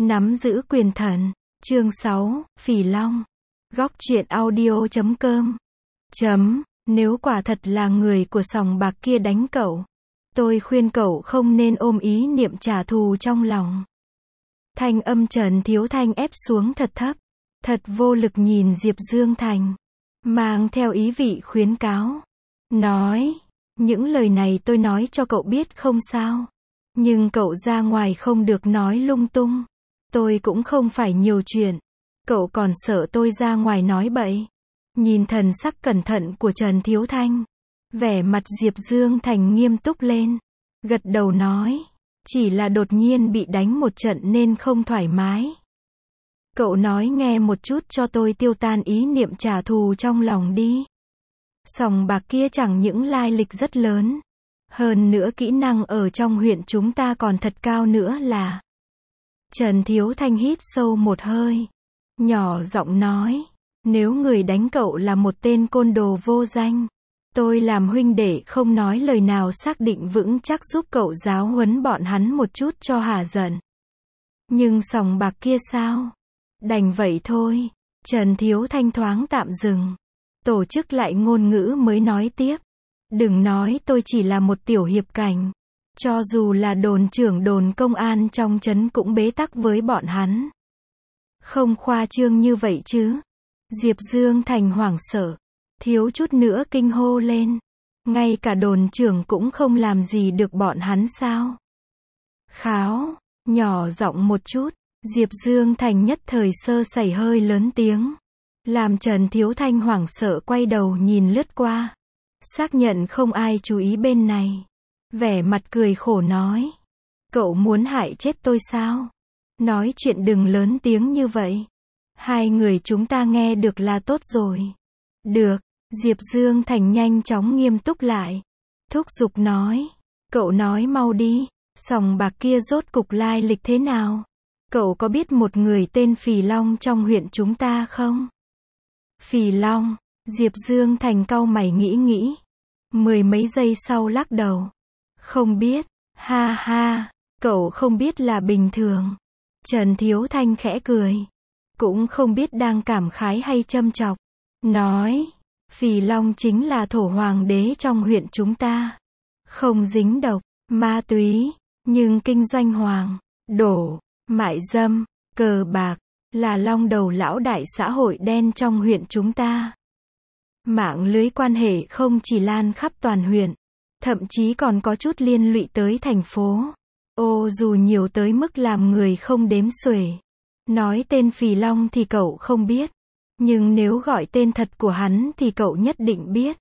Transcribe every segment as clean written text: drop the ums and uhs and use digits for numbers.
Nắm giữ quyền thần. Chương 6, Phỉ Long. Góc truyện audio.com. Nếu quả thật là người của sòng bạc kia đánh cậu, tôi khuyên cậu không nên ôm ý niệm trả thù trong lòng. Thanh âm Trần Thiếu Thanh ép xuống thật thấp, thật vô lực nhìn Diệp Dương Thành, mang theo ý vị khuyến cáo. Nói, những lời này tôi nói cho cậu biết không sao. Nhưng cậu ra ngoài không được nói lung tung. Tôi cũng không phải nhiều chuyện. Cậu còn sợ tôi ra ngoài nói bậy. Nhìn thần sắc cẩn thận của Trần Thiếu Thanh, vẻ mặt Diệp Dương Thành nghiêm túc lên. Gật đầu nói, chỉ là đột nhiên bị đánh một trận nên không thoải mái. Cậu nói nghe một chút cho tôi tiêu tan ý niệm trả thù trong lòng đi. Sòng bạc kia chẳng những lai lịch rất lớn, hơn nữa kỹ năng ở trong huyện chúng ta còn thật cao nữa là. Trần Thiếu Thanh hít sâu một hơi, nhỏ giọng nói, nếu người đánh cậu là một tên côn đồ vô danh, tôi làm huynh đệ không nói lời nào xác định vững chắc giúp cậu giáo huấn bọn hắn một chút cho hả giận. Nhưng sòng bạc kia sao? Đành vậy thôi. Trần Thiếu Thanh thoáng tạm dừng, tổ chức lại ngôn ngữ mới nói tiếp. Đừng nói tôi chỉ là một tiểu hiệp cảnh. Cho dù là đồn trưởng đồn công an trong trấn cũng bế tắc với bọn hắn. Không khoa trương như vậy chứ. Diệp Dương Thành hoảng sợ, thiếu chút nữa kinh hô lên. Ngay cả đồn trưởng cũng không làm gì được bọn hắn sao? Kháo, nhỏ giọng một chút. Diệp Dương Thành nhất thời sơ sẩy hơi lớn tiếng, làm Trần Thiếu Thanh hoảng sợ quay đầu nhìn lướt qua, xác nhận không ai chú ý bên này, vẻ mặt cười khổ nói, cậu muốn hại chết tôi sao? Nói chuyện đừng lớn tiếng như vậy, hai người chúng ta nghe được là tốt rồi. Được. Diệp Dương Thành nhanh chóng nghiêm túc lại, thúc giục nói, cậu nói mau đi, sòng bạc kia rốt cục lai lịch thế nào? Cậu có biết một người tên Phỉ Long trong huyện chúng ta không? Phỉ Long. Diệp Dương Thành cau mày nghĩ, mười mấy giây sau lắc đầu. Không biết. Ha ha, cậu không biết là bình thường. Trần Thiếu Thanh khẽ cười, cũng không biết đang cảm khái hay châm chọc. Nói, Phỉ Long chính là thổ hoàng đế trong huyện chúng ta. Không dính độc, ma túy, nhưng kinh doanh hoàng, đổ, mại dâm, cờ bạc, là long đầu lão đại xã hội đen trong huyện chúng ta. Mạng lưới quan hệ không chỉ lan khắp toàn huyện, thậm chí còn có chút liên lụy tới thành phố. Ô dù nhiều tới mức làm người không đếm xuể. Nói tên Phỉ Long thì cậu không biết, nhưng nếu gọi tên thật của hắn thì cậu nhất định biết.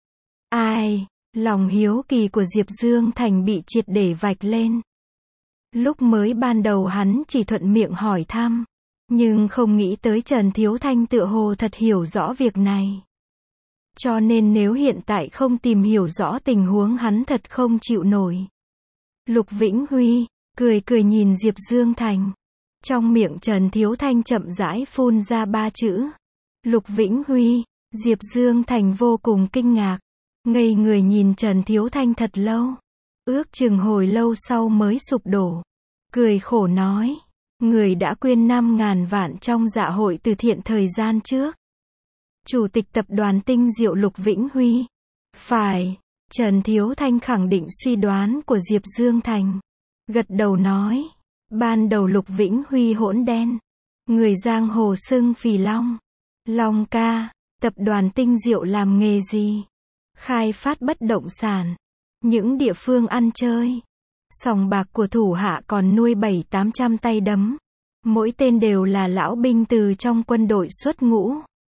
Ai? Lòng hiếu kỳ của Diệp Dương Thành bị triệt để vạch lên. Lúc mới ban đầu hắn chỉ thuận miệng hỏi thăm, nhưng không nghĩ tới Trần Thiếu Thanh tựa hồ thật hiểu rõ việc này. Cho nên nếu hiện tại không tìm hiểu rõ tình huống hắn thật không chịu nổi. Lục Vĩnh Huy, cười nhìn Diệp Dương Thành. Trong miệng Trần Thiếu Thanh chậm rãi phun ra ba chữ. Lục Vĩnh Huy. Diệp Dương Thành vô cùng kinh ngạc, ngây người nhìn Trần Thiếu Thanh thật lâu. Ước chừng hồi lâu sau mới sụp đổ. Cười khổ nói, người đã quyên 5.000 vạn trong dạ hội từ thiện thời gian trước. Chủ tịch tập đoàn Tinh Diệu Lục Vĩnh Huy. Phải. Trần Thiếu Thanh khẳng định suy đoán của Diệp Dương Thành. Gật đầu nói, ban đầu Lục Vĩnh Huy hỗn đen. Người giang hồ xưng Phỉ Long. Long ca, tập đoàn Tinh Diệu làm nghề gì? Khai phát bất động sản. Những địa phương ăn chơi. Sòng bạc của thủ hạ còn nuôi 700-800 tay đấm. Mỗi tên đều là lão binh từ trong quân đội xuất ngũ.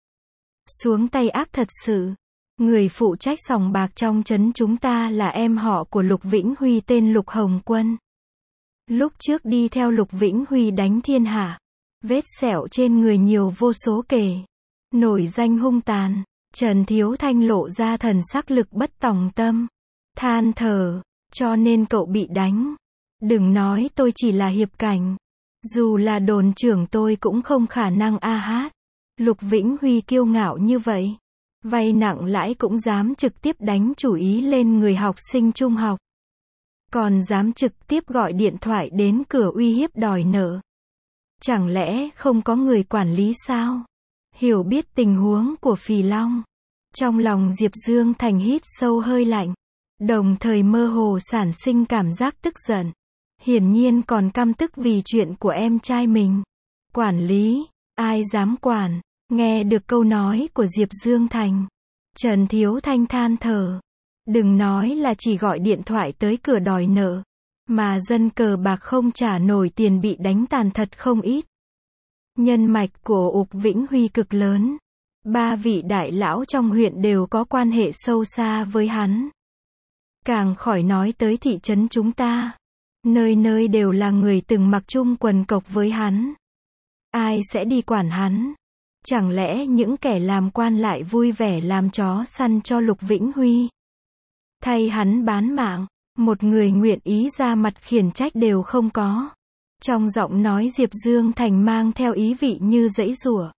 Xuống tay ác thật sự. Người phụ trách sòng bạc trong trấn chúng ta là em họ của Lục Vĩnh Huy tên Lục Hồng Quân. Lúc trước đi theo Lục Vĩnh Huy đánh thiên hạ. Vết sẹo trên người nhiều vô số kể. Nổi danh hung tàn. Trần Thiếu Thanh lộ ra thần sắc lực bất tòng tâm. Than thở, cho nên cậu bị đánh. Đừng nói tôi chỉ là hiệp cảnh. Dù là đồn trưởng tôi cũng không khả năng hát. Lục Vĩnh Huy kiêu ngạo như vậy. Vay nặng lãi cũng dám trực tiếp đánh chủ ý lên người học sinh trung học. Còn dám trực tiếp gọi điện thoại đến cửa uy hiếp đòi nợ. Chẳng lẽ không có người quản lý sao? Hiểu biết tình huống của Phì Long. Trong lòng Diệp Dương Thành hít sâu hơi lạnh. Đồng thời mơ hồ sản sinh cảm giác tức giận. Hiển nhiên còn căm tức vì chuyện của em trai mình. Quản lý, ai dám quản? Nghe được câu nói của Diệp Dương Thành, Trần Thiếu Thanh than thở. Đừng nói là chỉ gọi điện thoại tới cửa đòi nợ, mà dân cờ bạc không trả nổi tiền bị đánh tàn thật không ít. Nhân mạch của Ục Vĩnh Huy cực lớn. 3 vị đại lão trong huyện đều có quan hệ sâu xa với hắn. Càng khỏi nói tới thị trấn chúng ta. Nơi nơi đều là người từng mặc chung quần cộc với hắn. Ai sẽ đi quản hắn? Chẳng lẽ những kẻ làm quan lại vui vẻ làm chó săn cho Lục Vĩnh Huy? Thay hắn bán mạng, một người nguyện ý ra mặt khiển trách đều không có. Trong giọng nói Diệp Dương Thành mang theo ý vị như giãy giụa.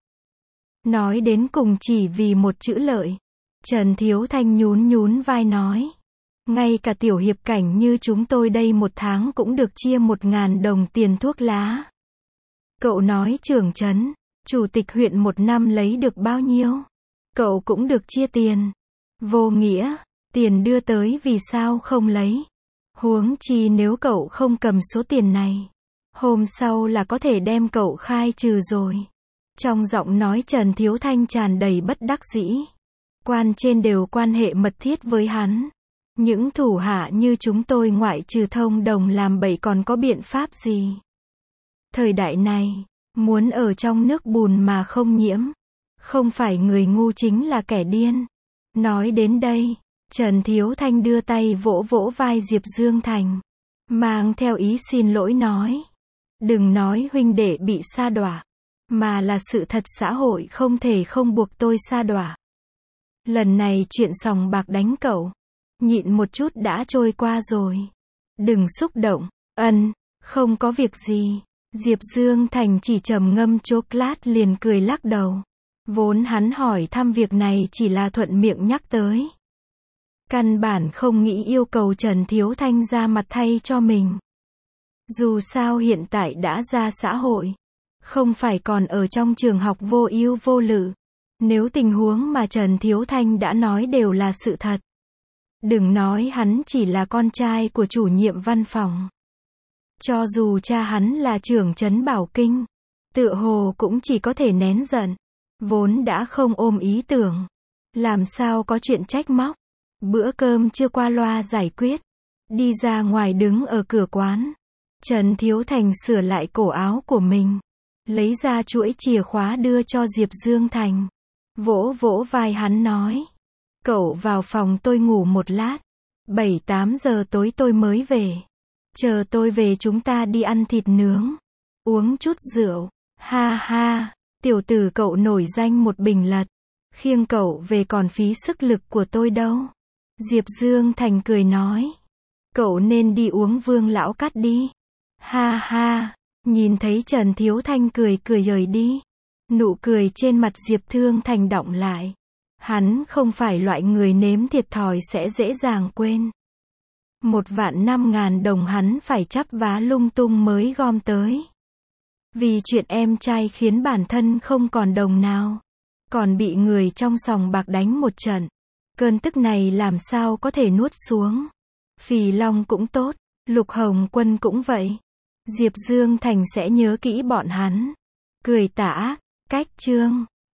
Nói đến cùng chỉ vì một chữ lợi. Trần Thiếu Thanh nhún nhún vai nói. Ngay cả tiểu hiệp cảnh như chúng tôi đây một tháng cũng được chia 1.000 đồng tiền thuốc lá. Cậu nói trưởng trấn, chủ tịch huyện một năm lấy được bao nhiêu? Cậu cũng được chia tiền. Vô nghĩa, tiền đưa tới vì sao không lấy? Huống chi nếu cậu không cầm số tiền này, hôm sau là có thể đem cậu khai trừ rồi. Trong giọng nói Trần Thiếu Thanh tràn đầy bất đắc dĩ. Quan trên đều quan hệ mật thiết với hắn. Những thủ hạ như chúng tôi ngoại trừ thông đồng làm bậy còn có biện pháp gì? Thời đại này, muốn ở trong nước bùn mà không nhiễm. Không phải người ngu chính là kẻ điên. Nói đến đây, Trần Thiếu Thanh đưa tay vỗ vỗ vai Diệp Dương Thành. Mang theo ý xin lỗi nói. Đừng nói huynh đệ bị sa đọa. Mà là sự thật xã hội không thể không buộc tôi sa đọa. Lần này chuyện sòng bạc đánh cậu. Nhịn một chút đã trôi qua rồi. Đừng xúc động. Không có việc gì. Diệp Dương Thành chỉ trầm ngâm chốc lát liền cười lắc đầu. Vốn hắn hỏi thăm việc này chỉ là thuận miệng nhắc tới. Căn bản không nghĩ yêu cầu Trần Thiếu Thanh ra mặt thay cho mình. Dù sao hiện tại đã ra xã hội. Không phải còn ở trong trường học vô ưu vô lự. Nếu tình huống mà Trần Thiếu Thanh đã nói đều là sự thật. Đừng nói hắn chỉ là con trai của chủ nhiệm văn phòng. Cho dù cha hắn là trưởng trấn Bảo Kinh, tựa hồ cũng chỉ có thể nén giận. Vốn đã không ôm ý tưởng. Làm sao có chuyện trách móc. Bữa cơm chưa qua loa giải quyết. Đi ra ngoài đứng ở cửa quán. Trần Thiếu Thành sửa lại cổ áo của mình. Lấy ra chuỗi chìa khóa đưa cho Diệp Dương Thành. Vỗ vỗ vai hắn nói. Cậu vào phòng tôi ngủ một lát. 7-8 giờ tối tôi mới về. Chờ tôi về chúng ta đi ăn thịt nướng. Uống chút rượu. Ha ha. Tiểu tử cậu nổi danh một bình lật. Khiêng cậu về còn phí sức lực của tôi đâu. Diệp Dương Thành cười nói. Cậu nên đi uống Vương Lão Cát đi. Ha ha. Nhìn thấy Trần Thiếu Thanh cười rời đi. Nụ cười trên mặt Diệp Thương Thành đọng lại. Hắn không phải loại người nếm thiệt thòi sẽ dễ dàng quên. 1.500.000 đồng hắn phải chắp vá lung tung mới gom tới. Vì chuyện em trai khiến bản thân không còn đồng nào. Còn bị người trong sòng bạc đánh một trận. Cơn tức này làm sao có thể nuốt xuống. Phì Long cũng tốt, Lục Hồng Quân cũng vậy. Diệp Dương Thành sẽ nhớ kỹ bọn hắn. Cười tà ác, cách chương.